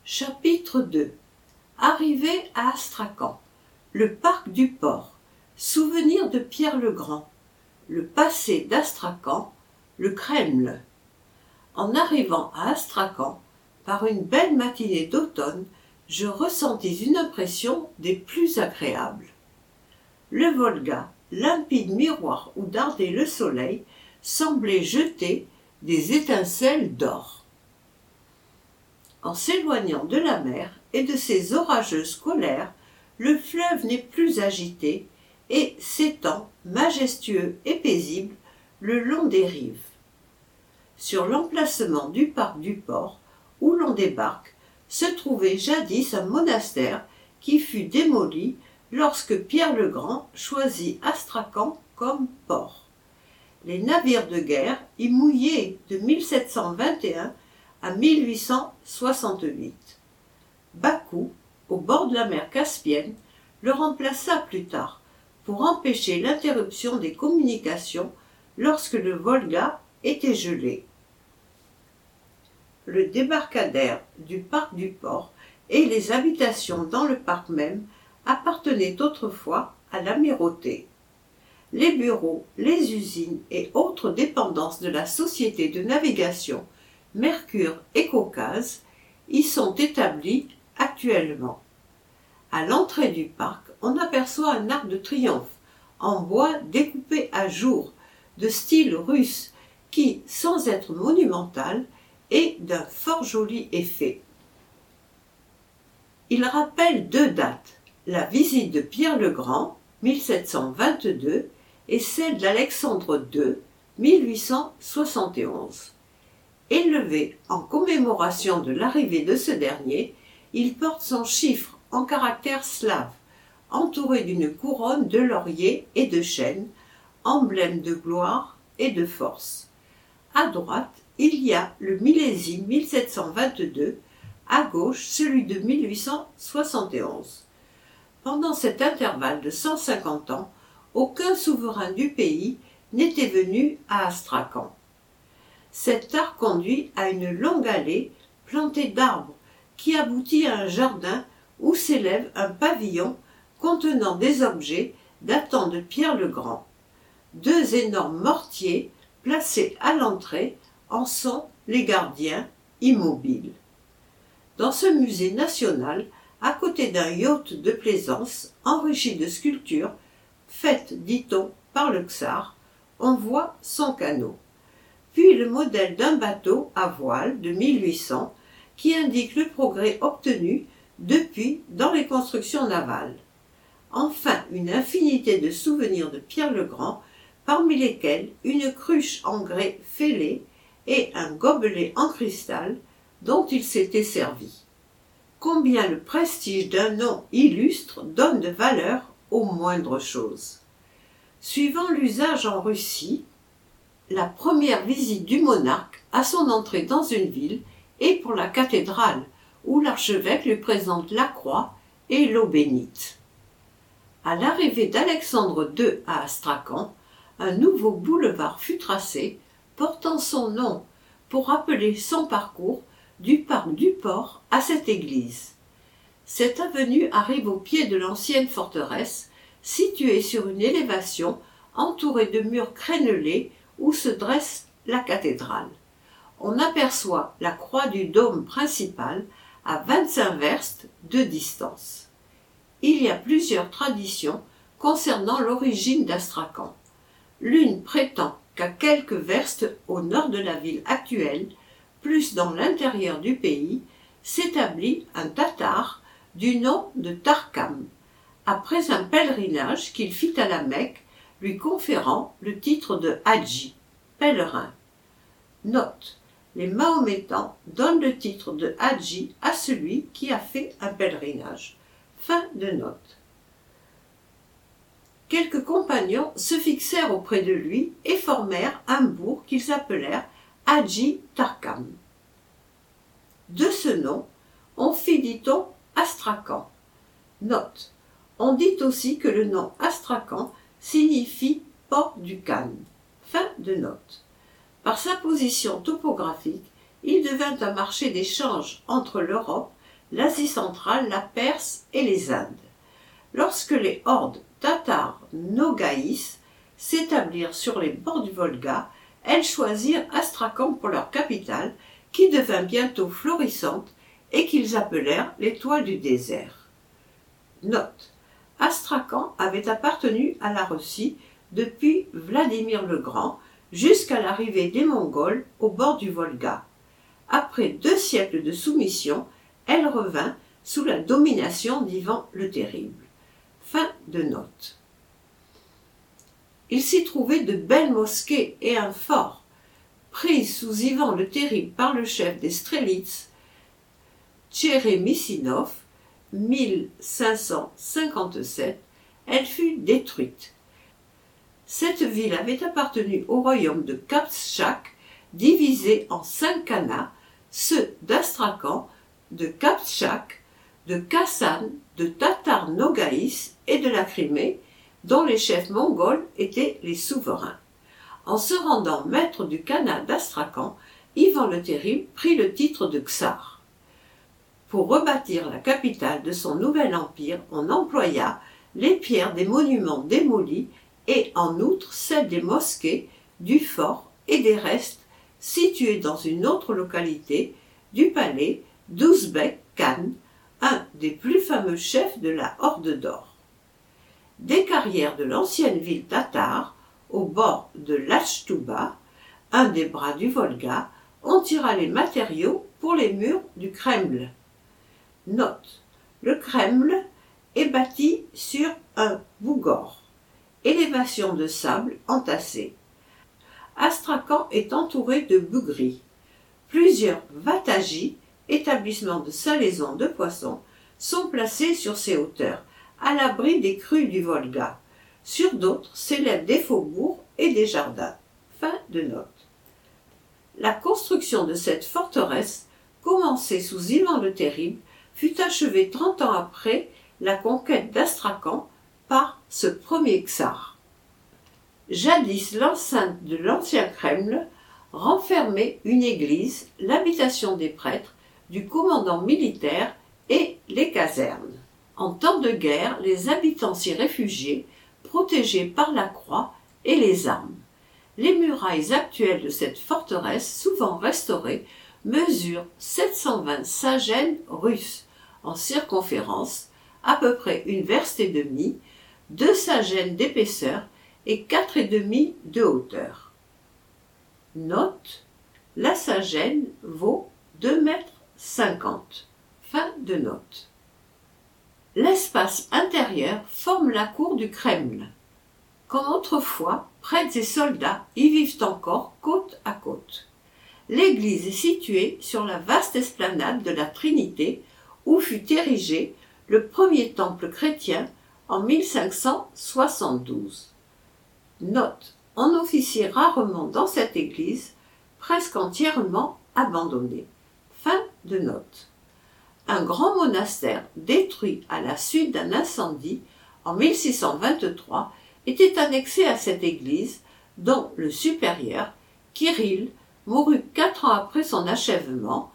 Chapitre 2. Arrivée à Astrakhan. Le parc du port. Souvenir de Pierre le Grand. Le passé d'Astrakhan. Le Kremlin. En arrivant à Astrakhan, par une belle matinée d'automne, je ressentis une impression des plus agréables. Le Volga, limpide miroir où dardait le soleil, semblait jeter des étincelles d'or. En s'éloignant de la mer et de ses orageuses colères, le fleuve n'est plus agité et s'étend, majestueux et paisible, le long des rives. Sur l'emplacement du parc du port, où l'on débarque, se trouvait jadis un monastère qui fut démoli lorsque Pierre le Grand choisit Astrakhan comme port. Les navires de guerre y mouillaient de 1721 à 1868. Bakou, au bord de la mer Caspienne, le remplaça plus tard pour empêcher l'interruption des communications lorsque le Volga était gelé. Le débarcadère du parc du port et les habitations dans le parc même appartenaient autrefois à l'amirauté. Les bureaux, les usines et autres dépendances de la société de navigation Mercure et Caucase y sont établis actuellement. À l'entrée du parc, on aperçoit un arc de triomphe en bois découpé à jour, de style russe, qui, sans être monumental, est d'un fort joli effet. Il rappelle deux dates, la visite de Pierre le Grand, 1722, et celle d'Alexandre II, 1871. Élevé en commémoration de l'arrivée de ce dernier, il porte son chiffre en caractère slave, entouré d'une couronne de lauriers et de chênes, emblème de gloire et de force. À droite, il y a le millésime 1722, à gauche celui de 1871. Pendant cet intervalle de 150 ans, aucun souverain du pays n'était venu à Astrakhan. Cet arc conduit à une longue allée plantée d'arbres qui aboutit à un jardin où s'élève un pavillon contenant des objets datant de Pierre le Grand. Deux énormes mortiers placés à l'entrée en sont les gardiens immobiles. Dans ce musée national, à côté d'un yacht de plaisance enrichi de sculptures, faites, dit-on, par le Tsar, on voit son canot. Puis le modèle d'un bateau à voile de 1800 qui indique le progrès obtenu depuis dans les constructions navales. Enfin, une infinité de souvenirs de Pierre le Grand, parmi lesquels une cruche en grès fêlé et un gobelet en cristal dont il s'était servi. Combien le prestige d'un nom illustre donne de valeur aux moindres choses. Suivant l'usage en Russie, la première visite du monarque à son entrée dans une ville est pour la cathédrale, où l'archevêque lui présente la croix et l'eau bénite. À l'arrivée d'Alexandre II à Astrakhan, un nouveau boulevard fut tracé, portant son nom pour rappeler son parcours du parc du port à cette église. Cette avenue arrive au pied de l'ancienne forteresse, située sur une élévation entourée de murs crénelés où se dresse la cathédrale. On aperçoit la croix du dôme principal à 25 verstes de distance. Il y a plusieurs traditions concernant l'origine d'Astrakhan. L'une prétend qu'à quelques verstes au nord de la ville actuelle, plus dans l'intérieur du pays, s'établit un tatar du nom de Tarkam, après un pèlerinage qu'il fit à la Mecque, lui conférant le titre de Hadji, pèlerin. Note: les Mahométans donnent le titre de Hadji à celui qui a fait un pèlerinage. Fin de note. Quelques compagnons se fixèrent auprès de lui et formèrent un bourg qu'ils appelèrent Hadji Tarkam. De ce nom, on fit, dit-on, Astrakhan. Note: on dit aussi que le nom Astrakhan signifie port du Khan. Fin de note. Par sa position topographique, il devint un marché d'échange entre l'Europe, l'Asie centrale, la Perse et les Indes. Lorsque les hordes tatars Nogaïs s'établirent sur les bords du Volga, elles choisirent Astrakhan pour leur capitale, qui devint bientôt florissante et qu'ils appelèrent l'étoile du désert. Note: Astrakhan avait appartenu à la Russie depuis Vladimir le Grand jusqu'à l'arrivée des Mongols au bord du Volga. Après 2 siècles de soumission, elle revint sous la domination d'Ivan le Terrible. Fin de note. Il s'y trouvait de belles mosquées et un fort. Prise sous Ivan le Terrible par le chef des Strelitz, Tcheremissinov, 1557, elle fut détruite. Cette ville avait appartenu au royaume de Kaptchak, divisé en 5 khanats, ceux d'Astrakhan, de Kaptchak, de Kassan, de Tatar Nogaïs et de la Crimée, dont les chefs mongols étaient les souverains. En se rendant maître du khanat d'Astrakhan, Ivan le Terrible prit le titre de Tsar. Pour rebâtir la capitale de son nouvel empire, on employa les pierres des monuments démolis et en outre celles des mosquées, du fort et des restes situés dans une autre localité du palais d'Ouzbek Khan, un des plus fameux chefs de la Horde d'Or. Des carrières de l'ancienne ville tatare, au bord de l'Achtouba, un des bras du Volga, on tira les matériaux pour les murs du Kreml. Note: le Kreml est bâti sur un bougor, élévation de sable entassée. Astrakhan est entouré de bougris. Plusieurs vatagis, établissements de salaison de poissons, sont placés sur ces hauteurs, à l'abri des crues du Volga. Sur d'autres s'élèvent des faubourgs et des jardins. Fin de note. La construction de cette forteresse, commencée sous Ivan le Terrible, fut achevée 30 ans après la conquête d'Astrakhan par ce premier tsar. Jadis, l'enceinte de l'ancien Kreml renfermait une église, l'habitation des prêtres, du commandant militaire et les casernes. En temps de guerre, les habitants s'y réfugiaient, protégés par la croix et les armes. Les murailles actuelles de cette forteresse, souvent restaurée, mesurent 720 sagènes russes en circonférence, à peu près une verste et demie, 2 sagènes d'épaisseur et 4,5 de hauteur. Note: la sagène vaut 2,50 m. Fin de note. L'espace intérieur forme la cour du Kreml. Comme autrefois, prêtres et soldats y vivent encore côte à côte. L'église est située sur la vaste esplanade de la Trinité, où fut érigé le premier temple chrétien en 1572. Note: on officie rarement dans cette église, presque entièrement abandonnée. Fin de note. Un grand monastère détruit à la suite d'un incendie en 1623 était annexé à cette église, dont le supérieur, Kirill, mourut 4 ans après son achèvement,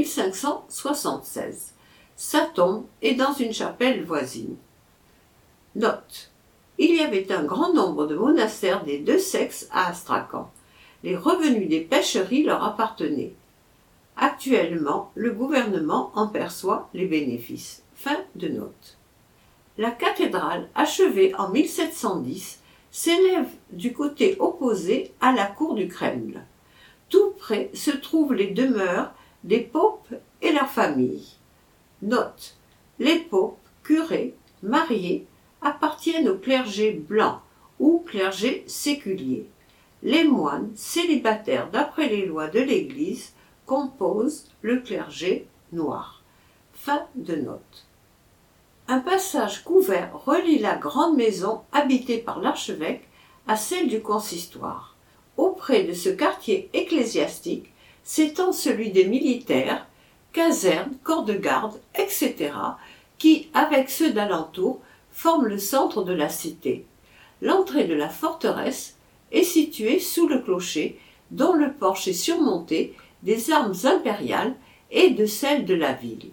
1576. Sa tombe est dans une chapelle voisine. Note: il y avait un grand nombre de monastères des 2 sexes à Astrakhan. Les revenus des pêcheries leur appartenaient. Actuellement, le gouvernement en perçoit les bénéfices. Fin de note. La cathédrale, achevée en 1710, s'élève du côté opposé à la cour du Kreml. Tout près se trouvent les demeures des popes et leurs familles. Note: les popes, curés, mariés, appartiennent au clergé blanc ou clergé séculier. Les moines, célibataires d'après les lois de l'Église, composent le clergé noir. Fin de note. Un passage couvert relie la grande maison habitée par l'archevêque à celle du consistoire. Auprès de ce quartier ecclésiastique s'étend celui des militaires, casernes, corps de garde, etc., qui, avec ceux d'alentour, forment le centre de la cité. L'entrée de la forteresse est située sous le clocher, dont le porche est surmonté des armes impériales et de celles de la ville.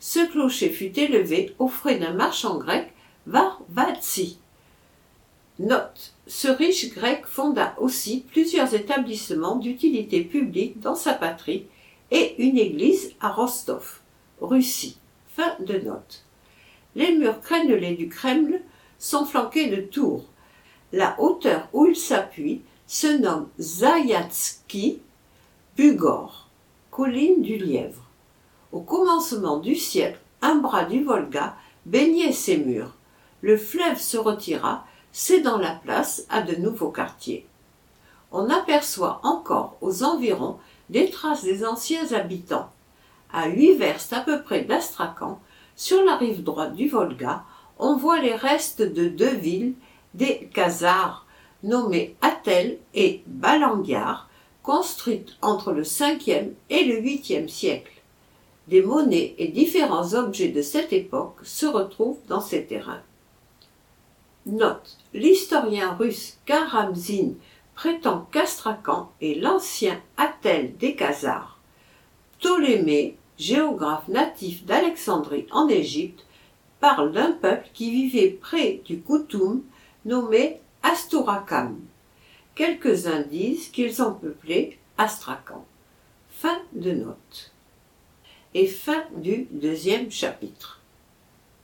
Ce clocher fut élevé aux frais d'un marchand grec, Varvatsi. Note. Ce riche grec fonda aussi plusieurs établissements d'utilité publique dans sa patrie et une église à Rostov, Russie. Fin de note. Les murs crénelés du Kremlin sont flanqués de tours. La hauteur où ils s'appuient se nomme Zayatsky Bugor, colline du Lièvre. Au commencement du siècle, un bras du Volga baignait ces murs. Le fleuve se retira, cédant la place à de nouveaux quartiers. On aperçoit encore aux environs des traces des anciens habitants. À 8 verstes à peu près d'Astrakhan, sur la rive droite du Volga, on voit les restes de 2 villes, des Khazars, nommées Atel et Balangyar, construites entre le 5e et le 8e siècle. Des monnaies et différents objets de cette époque se retrouvent dans ces terrains. Note. L'historien russe Karamzin prétend qu'Astrakhan est l'ancien Atel des Khazars. Ptolémée, géographe natif d'Alexandrie en Égypte, parle d'un peuple qui vivait près du Koutoum, nommé Astourakam. Quelques-uns disent qu'ils ont peuplé Astrakhan. Fin de note. Et fin du 2e chapitre.